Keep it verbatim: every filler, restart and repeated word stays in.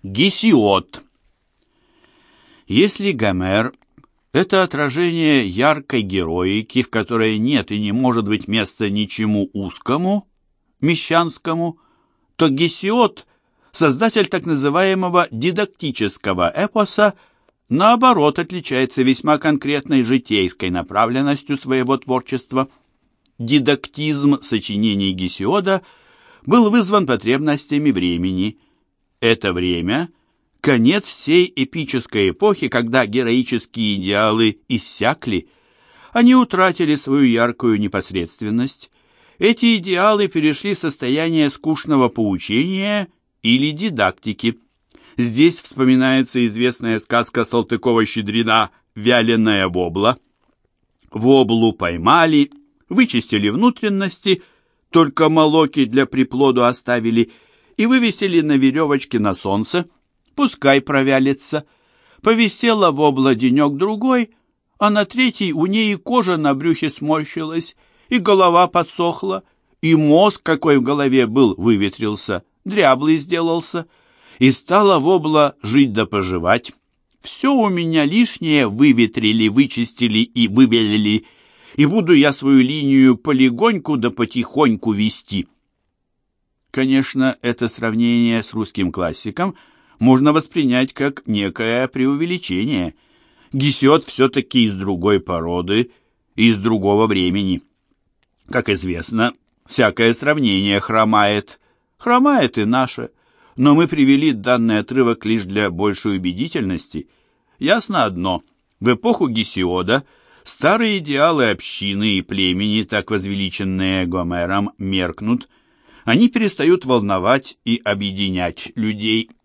Гесиод. Если Гомер – это отражение яркой героики, в которой нет и не может быть места ничему узкому, мещанскому, то Гесиод – создатель так называемого дидактического эпоса, наоборот, отличается весьма конкретной житейской направленностью своего творчества. Дидактизм сочинений Гесиода был вызван потребностями времени. Это время – конец всей эпической эпохи, когда героические идеалы иссякли. Они утратили свою яркую непосредственность. Эти идеалы перешли в состояние скучного поучения или дидактики. Здесь вспоминается известная сказка Салтыкова-Щедрина «Вяленая вобла». Воблу поймали, вычистили внутренности, только молоки для приплоду оставили и вывесили на веревочке на солнце. Пускай провялится. Повисела вобла денек-другой, а на третий у ней и кожа на брюхе сморщилась, и голова подсохла, и мозг, какой в голове был, выветрился, дряблый сделался, и стала вобла жить да поживать. Все у меня лишнее выветрили, вычистили и выбелили, и буду я свою линию полегоньку да потихоньку вести. Конечно, это сравнение с русским классиком можно воспринять как некое преувеличение. Гесиод все-таки из другой породы и из другого времени. Как известно, всякое сравнение хромает. Хромает и наше. Но мы привели данный отрывок лишь для большей убедительности. Ясно одно. В эпоху Гесиода старые идеалы общины и племени, так возвеличенные Гомером, меркнут. Они перестают волновать и объединять людей.